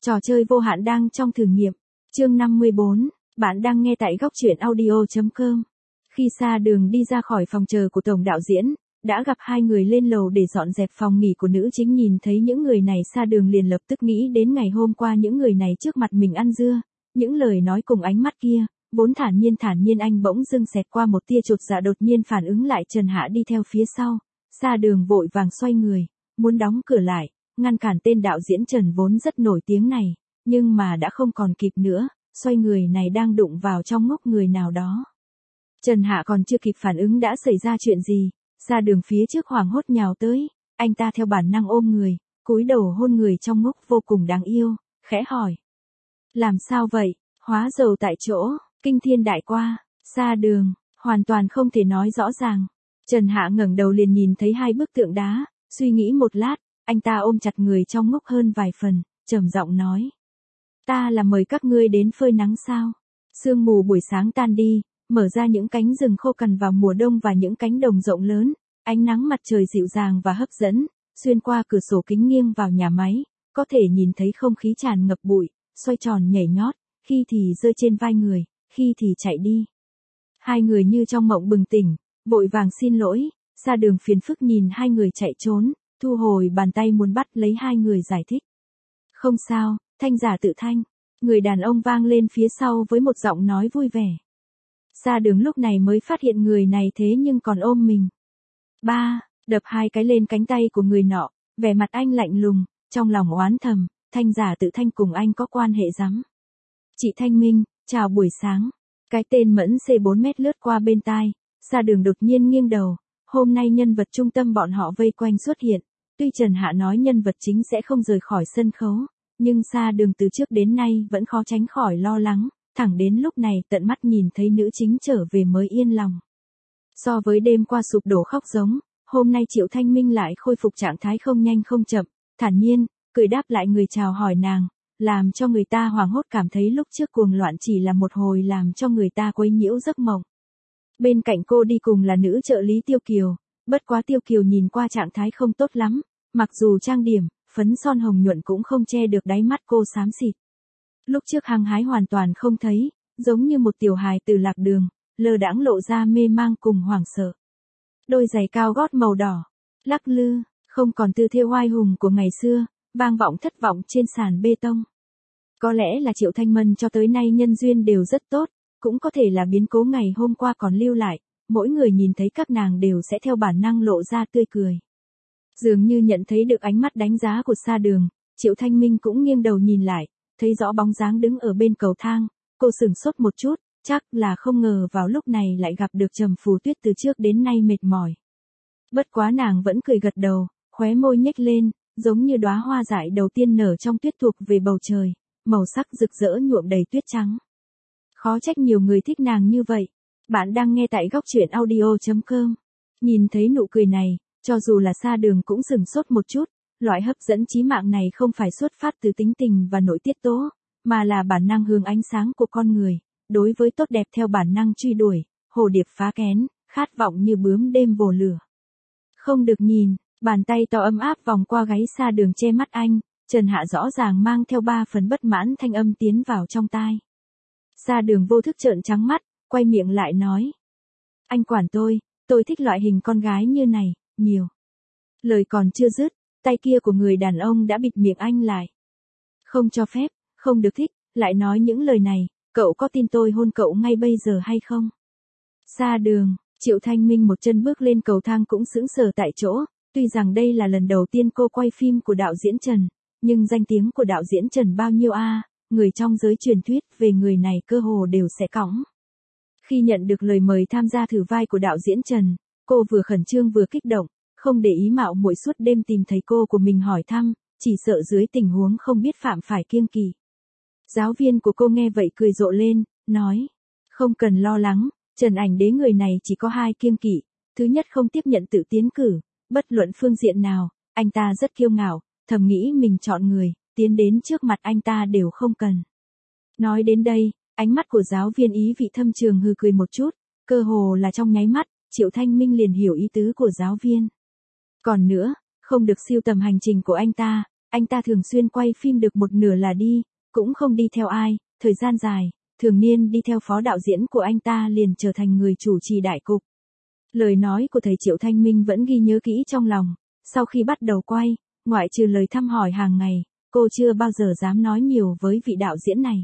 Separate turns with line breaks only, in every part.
Trò chơi vô hạn đang trong thử nghiệm. Chương 54, bạn đang nghe tại góc truyện audio.com. Khi Sa Đường đi ra khỏi phòng chờ của tổng đạo diễn, đã gặp hai người lên lầu để dọn dẹp phòng nghỉ của nữ chính. Nhìn thấy những người này, Sa Đường liền lập tức nghĩ đến ngày hôm qua những người này trước mặt mình ăn dưa, những lời nói cùng ánh mắt kia, vốn thản nhiên anh bỗng dưng xẹt qua một tia chột dạ. Đột nhiên phản ứng lại, Trần Hạ đi theo phía sau. Sa Đường vội vàng xoay người, muốn đóng cửa lại, ngăn cản tên đạo diễn Trần vốn rất nổi tiếng này, nhưng mà đã không còn kịp nữa, xoay người này đang đụng vào trong ngốc người nào đó. Trần Hạ còn chưa kịp phản ứng đã xảy ra chuyện gì, Sa Đường phía trước hoảng hốt nhào tới, anh ta theo bản năng ôm người, cúi đầu hôn người trong ngốc vô cùng đáng yêu, khẽ hỏi. Làm sao vậy, hóa dầu tại chỗ, kinh thiên đại qua, Sa Đường, hoàn toàn không thể nói rõ ràng. Trần Hạ ngẩng đầu liền nhìn thấy hai bức tượng đá, suy nghĩ một lát, anh ta ôm chặt người trong ngốc hơn vài phần, trầm giọng nói. Ta là mời các ngươi đến phơi nắng sao? Sương mù buổi sáng tan đi, mở ra những cánh rừng khô cằn vào mùa đông và những cánh đồng rộng lớn, ánh nắng mặt trời dịu dàng và hấp dẫn, xuyên qua cửa sổ kính nghiêng vào nhà máy, có thể nhìn thấy không khí tràn ngập bụi, xoay tròn nhảy nhót, khi thì rơi trên vai người, khi thì chạy đi. Hai người như trong mộng bừng tỉnh, vội vàng xin lỗi, Sa Đường phiền phức nhìn hai người chạy trốn, thu hồi bàn tay muốn bắt lấy hai người giải thích. Không sao, thanh giả tự thanh, người đàn ông vang lên phía sau với một giọng nói vui vẻ. Sa Đường lúc này mới phát hiện người này thế nhưng còn ôm mình. Ba, đập hai cái lên cánh tay của người nọ, vẻ mặt anh lạnh lùng, trong lòng oán thầm, thanh giả tự thanh cùng anh có quan hệ rắm. Chị Thanh Minh, chào buổi sáng. Cái tên Mẫn C4 mét lướt qua bên tai, Sa Đường đột nhiên nghiêng đầu, hôm nay nhân vật trung tâm bọn họ vây quanh xuất hiện, tuy Trần Hạ nói nhân vật chính sẽ không rời khỏi sân khấu, nhưng Sa Đường từ trước đến nay vẫn khó tránh khỏi lo lắng, thẳng đến lúc này tận mắt nhìn thấy nữ chính trở về mới yên lòng. So với đêm qua sụp đổ khóc giống, hôm nay Triệu Thanh Minh lại khôi phục trạng thái không nhanh không chậm, thản nhiên, cười đáp lại người chào hỏi nàng, làm cho người ta hoảng hốt cảm thấy lúc trước cuồng loạn chỉ là một hồi làm cho người ta quấy nhiễu giấc mộng. Bên cạnh cô đi cùng là nữ trợ lý Tiêu Kiều, bất quá Tiêu Kiều nhìn qua trạng thái không tốt lắm, mặc dù trang điểm, phấn son hồng nhuận cũng không che được đáy mắt cô xám xịt. Lúc trước hăng hái hoàn toàn không thấy, giống như một tiểu hài từ lạc đường, lơ đãng lộ ra mê mang cùng hoảng sợ. Đôi giày cao gót màu đỏ, lắc lư, không còn tư thế oai hùng của ngày xưa, vang vọng thất vọng trên sàn bê tông. Có lẽ là Triệu Thanh Mân cho tới nay nhân duyên đều rất tốt, cũng có thể là biến cố ngày hôm qua còn lưu lại, mỗi người nhìn thấy các nàng đều sẽ theo bản năng lộ ra tươi cười. Dường như nhận thấy được ánh mắt đánh giá của Sa Đường, Triệu Thanh Minh cũng nghiêng đầu nhìn lại, thấy rõ bóng dáng đứng ở bên cầu thang, cô sửng sốt một chút, chắc là không ngờ vào lúc này lại gặp được Trầm Phù Tuyết từ trước đến nay mệt mỏi. Bất quá nàng vẫn cười gật đầu, khóe môi nhếch lên, giống như đóa hoa dại đầu tiên nở trong tuyết thuộc về bầu trời, màu sắc rực rỡ nhuộm đầy tuyết trắng. Khó trách nhiều người thích nàng như vậy. Bạn đang nghe tại góc truyện audio.com. Nhìn thấy nụ cười này, cho dù là Sa Đường cũng sửng sốt một chút, loại hấp dẫn chí mạng này không phải xuất phát từ tính tình và nội tiết tố, mà là bản năng hướng ánh sáng của con người, đối với tốt đẹp theo bản năng truy đuổi, hồ điệp phá kén, khát vọng như bướm đêm vồ lửa. Không được nhìn, bàn tay to ấm áp vòng qua gáy Sa Đường che mắt anh, Trần Hạ rõ ràng mang theo 3 phần bất mãn thanh âm tiến vào trong tai. Sa Đường vô thức trợn trắng mắt, quay miệng lại nói. Anh quản tôi thích loại hình con gái như này, nhiều. Lời còn chưa dứt, tay kia của người đàn ông đã bịt miệng anh lại. Không cho phép, không được thích, lại nói những lời này, cậu có tin tôi hôn cậu ngay bây giờ hay không? Sa Đường, Triệu Thanh Minh một chân bước lên cầu thang cũng sững sờ tại chỗ, tuy rằng đây là lần đầu tiên cô quay phim của đạo diễn Trần, nhưng danh tiếng của đạo diễn Trần bao nhiêu người trong giới truyền thuyết về người này cơ hồ đều sẽ cõng. Khi nhận được lời mời tham gia thử vai của đạo diễn Trần, cô vừa khẩn trương vừa kích động, không để ý mạo muội suốt đêm tìm thầy cô của mình hỏi thăm, chỉ sợ dưới tình huống không biết phạm phải kiêng kỵ. Giáo viên của cô nghe vậy cười rộ lên, nói, không cần lo lắng, Trần Ảnh Đế người này chỉ có 2 kiêng kỵ, thứ nhất không tiếp nhận tự tiến cử, bất luận phương diện nào, anh ta rất kiêu ngạo, thầm nghĩ mình chọn người, tiến đến trước mặt anh ta đều không cần. Nói đến đây, ánh mắt của giáo viên ý vị thâm trường hừ cười một chút, cơ hồ là trong nháy mắt, Triệu Thanh Minh liền hiểu ý tứ của giáo viên. Còn nữa, không được siêu tầm hành trình của anh anh ta thường xuyên quay phim được một nửa là đi, cũng không đi theo ai, thời gian dài, thường niên đi theo phó đạo diễn của anh ta liền trở thành người chủ trì đại cục. Lời nói của thầy Triệu Thanh Minh vẫn ghi nhớ kỹ trong lòng, sau khi bắt đầu quay, ngoại trừ lời thăm hỏi hàng ngày, cô chưa bao giờ dám nói nhiều với vị đạo diễn này.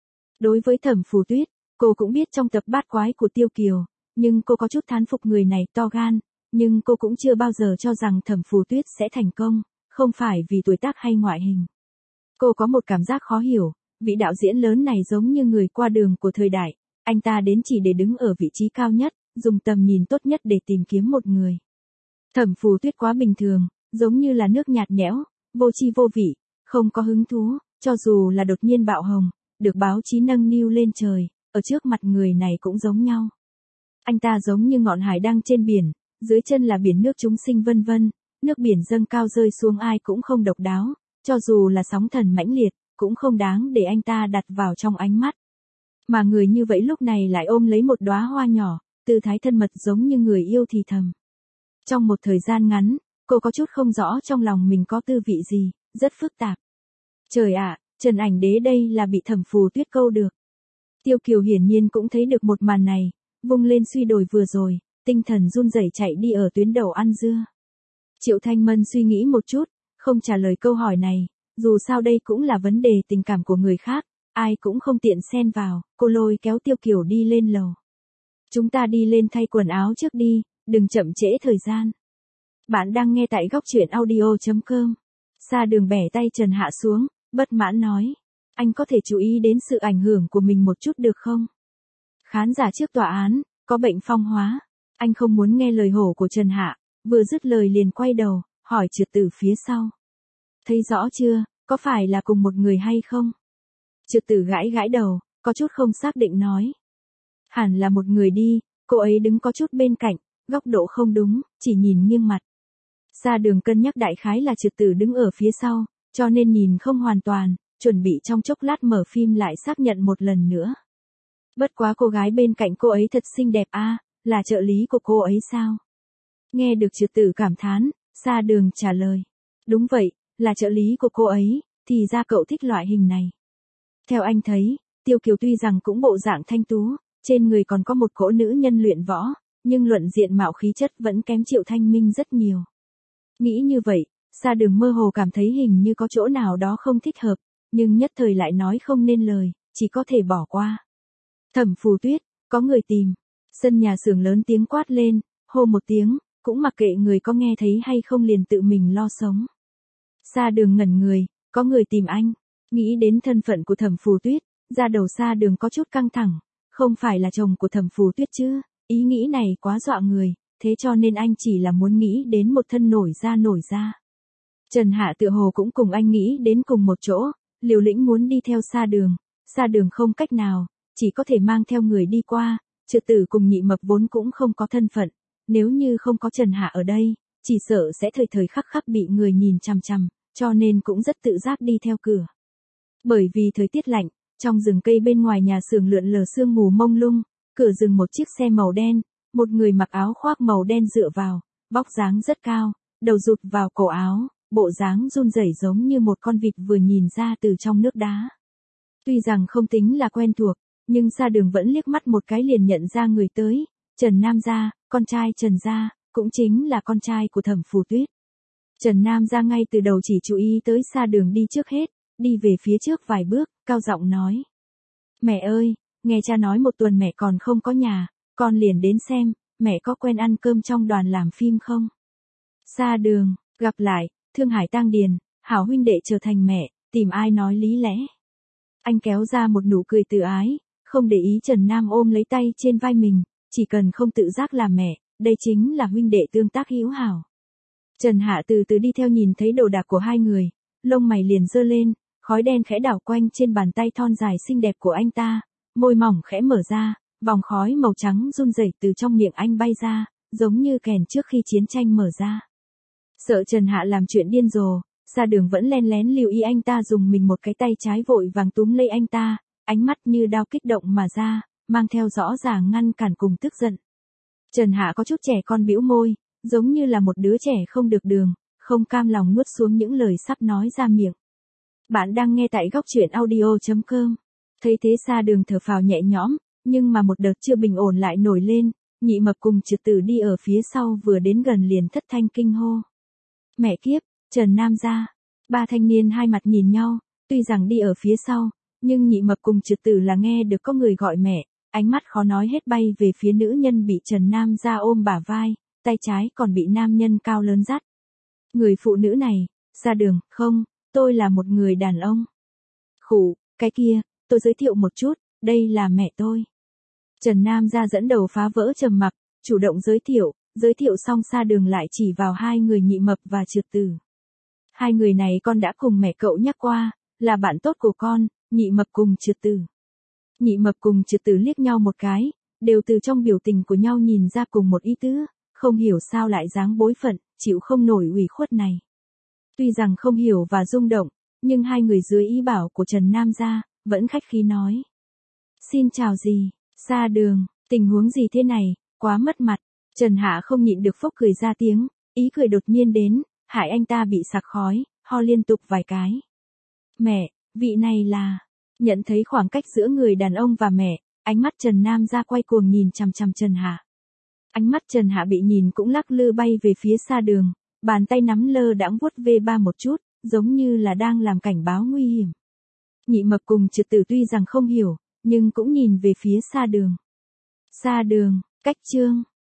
Đối với Thẩm Phù Tuyết, cô cũng biết trong tập Bát Quái của Tiêu Kiều, nhưng cô có chút thán phục người này to gan, nhưng cô cũng chưa bao giờ cho rằng Thẩm Phù Tuyết sẽ thành công, không phải vì tuổi tác hay ngoại hình. Cô có một cảm giác khó hiểu, vị đạo diễn lớn này giống như người qua đường của thời đại, anh ta đến chỉ để đứng ở vị trí cao nhất, dùng tầm nhìn tốt nhất để tìm kiếm một người. Thẩm Phù Tuyết quá bình thường, giống như là nước nhạt nhẽo, vô tri vô vị, không có hứng thú, cho dù là đột nhiên bạo hồng, được báo chí nâng niu lên trời, ở trước mặt người này cũng giống nhau. Anh ta giống như ngọn hải đăng trên biển, dưới chân là biển nước chúng sinh vân vân, nước biển dâng cao rơi xuống ai cũng không độc đáo, cho dù là sóng thần mãnh liệt, cũng không đáng để anh ta đặt vào trong ánh mắt. Mà người như vậy lúc này lại ôm lấy một đóa hoa nhỏ, tư thái thân mật giống như người yêu thì thầm. Trong một thời gian ngắn, cô có chút không rõ trong lòng mình có tư vị gì, rất phức tạp. Trời ạ, Trần Ảnh Đế đây là bị Thẩm Phù Tuyết câu được. Tiêu Kiều hiển nhiên cũng thấy được một màn này, vung lên suy đồi vừa rồi, tinh thần run rẩy chạy đi ở tuyến đầu ăn dưa. Triệu Thanh Mân suy nghĩ một chút, không trả lời câu hỏi này, dù sao đây cũng là vấn đề tình cảm của người khác, ai cũng không tiện xen vào, cô lôi kéo Tiêu Kiều đi lên lầu. Chúng ta đi lên thay quần áo trước đi, đừng chậm trễ thời gian. Bạn đang nghe tại góc truyện audio.com. Sa Đường bẻ tay Trần Hạ xuống, bất mãn nói. Anh có thể chú ý đến sự ảnh hưởng của mình một chút được không? Khán giả trước tòa án, có bệnh phong hóa. Anh không muốn nghe lời hổ của Trần Hạ, vừa dứt lời liền quay đầu, hỏi Trượt Tử phía sau. Thấy rõ chưa, có phải là cùng một người hay không? Trượt Tử gãi gãi đầu, có chút không xác định nói. Hẳn là một người đi, cô ấy đứng có chút bên cạnh, góc độ không đúng, chỉ nhìn nghiêng mặt. Sa Đường cân nhắc đại khái là Trượt Tử đứng ở phía sau, cho nên nhìn không hoàn toàn, chuẩn bị trong chốc lát mở phim lại xác nhận một lần nữa. Bất quá cô gái bên cạnh cô ấy thật xinh đẹp a, là trợ lý của cô ấy sao? Nghe được Trượt Tử cảm thán, Sa Đường trả lời. Đúng vậy, là trợ lý của cô ấy, thì ra cậu thích loại hình này. Theo anh thấy, Tiêu Kiều tuy rằng cũng bộ dạng thanh tú, trên người còn có một cỗ nữ nhân luyện võ, nhưng luận diện mạo khí chất vẫn kém Triệu Thanh Minh rất nhiều. Nghĩ như vậy, Sa Đường mơ hồ cảm thấy hình như có chỗ nào đó không thích hợp, nhưng nhất thời lại nói không nên lời, chỉ có thể bỏ qua. Thẩm Phù Tuyết, có người tìm. Sân nhà xưởng lớn tiếng quát lên, hô một tiếng, cũng mặc kệ người có nghe thấy hay không liền tự mình lo sống. Sa Đường ngẩn người, có người tìm anh. Nghĩ đến thân phận của Thẩm Phù Tuyết, da đầu Sa Đường có chút căng thẳng, không phải là chồng của Thẩm Phù Tuyết chứ, ý nghĩ này quá dọa người, thế cho nên anh chỉ là muốn nghĩ đến một thân nổi da. Trần Hạ tựa hồ cũng cùng anh nghĩ đến cùng một chỗ, liều lĩnh muốn đi theo Sa Đường không cách nào, chỉ có thể mang theo người đi qua, Trượt Tử cùng Nhị Mập vốn cũng không có thân phận, nếu như không có Trần Hạ ở đây, chỉ sợ sẽ thời thời khắc khắc bị người nhìn chằm chằm, cho nên cũng rất tự giác đi theo cửa. Bởi vì thời tiết lạnh, trong rừng cây bên ngoài nhà xưởng lượn lờ sương mù mông lung, cửa dừng một chiếc xe màu đen, một người mặc áo khoác màu đen dựa vào, vóc dáng rất cao, đầu rụt vào cổ áo, bộ dáng run rẩy giống như một con vịt vừa nhìn ra từ trong nước đá. Tuy rằng không tính là quen thuộc, nhưng Sa Đường vẫn liếc mắt một cái liền nhận ra người tới, Trần Nam Gia, con trai Trần Gia, cũng chính là con trai của Thẩm Phù Tuyết. Trần Nam Gia ngay từ đầu chỉ chú ý tới Sa Đường đi trước hết, đi về phía trước vài bước, cao giọng nói. Mẹ ơi, nghe cha nói một tuần mẹ còn không có nhà, con liền đến xem, mẹ có quen ăn cơm trong đoàn làm phim không? Sa Đường, gặp lại, Thương Hải Tang Điền, hảo huynh đệ trở thành mẹ, tìm ai nói lý lẽ. Anh kéo ra một nụ cười tự ái, không để ý Trần Nam ôm lấy tay trên vai mình, chỉ cần không tự giác làm mẹ, đây chính là huynh đệ tương tác hữu hảo. Trần Hạ từ từ đi theo nhìn thấy đồ đạc của hai người, lông mày liền giơ lên, khói đen khẽ đảo quanh trên bàn tay thon dài xinh đẹp của anh ta, môi mỏng khẽ mở ra, vòng khói màu trắng run rẩy từ trong miệng anh bay ra, giống như kèn trước khi chiến tranh mở ra. Sợ Trần Hạ làm chuyện điên rồ, Sa Đường vẫn len lén lưu ý anh ta dùng mình một cái tay trái vội vàng túm lấy anh ta, ánh mắt như đao kích động mà ra, mang theo rõ ràng ngăn cản cùng tức giận. Trần Hạ có chút trẻ con bĩu môi, giống như là một đứa trẻ không được đường, không cam lòng nuốt xuống những lời sắp nói ra miệng. Bạn đang nghe tại góc truyện audio.com. Thấy thế Sa Đường thở phào nhẹ nhõm, nhưng mà một đợt chưa bình ổn lại nổi lên, Nhị Mập cùng Trượt Tử đi ở phía sau vừa đến gần liền thất thanh kinh hô. Mẹ kiếp, Trần Nam gia. Ba thanh niên hai mặt nhìn nhau, tuy rằng đi ở phía sau, nhưng Nhị Mập cùng Trượt Tử là nghe được có người gọi mẹ, ánh mắt khó nói hết bay về phía nữ nhân bị Trần Nam gia ôm bả vai, tay trái còn bị nam nhân cao lớn dắt. Người phụ nữ này, Sa Đường, không, tôi là một người đàn ông. Khủ, cái kia, tôi giới thiệu một chút, đây là mẹ tôi. Trần Nam gia dẫn đầu phá vỡ trầm mặc, chủ động giới thiệu xong Sa Đường lại chỉ vào hai người Nhị Mập và Trượt Tử. Hai người này con đã cùng mẹ cậu nhắc qua, là bạn tốt của con, Nhị Mập cùng Trượt Tử. Nhị Mập cùng Trượt Tử liếc nhau một cái, đều từ trong biểu tình của nhau nhìn ra cùng một ý tứ, không hiểu sao lại dáng bối phận, chịu không nổi ủy khuất này. Tuy rằng không hiểu và rung động, nhưng hai người dưới ý bảo của Trần Nam gia, vẫn khách khí nói. Xin chào gì, Sa Đường, tình huống gì thế này, quá mất mặt. Trần Hạ không nhịn được phốc cười ra tiếng, ý cười đột nhiên đến, hại anh ta bị sặc khói, ho liên tục vài cái. Mẹ, vị này là... Nhận thấy khoảng cách giữa người đàn ông và mẹ, ánh mắt Trần Nam gia quay cuồng nhìn chằm chằm Trần Hạ. Ánh mắt Trần Hạ bị nhìn cũng lắc lư bay về phía Sa Đường, bàn tay nắm lơ đãng vuốt ve ba một chút, giống như là đang làm cảnh báo nguy hiểm. Nhị Mập cùng Trượt Tử tuy rằng không hiểu, nhưng cũng nhìn về phía Sa Đường. Sa Đường, cách chương.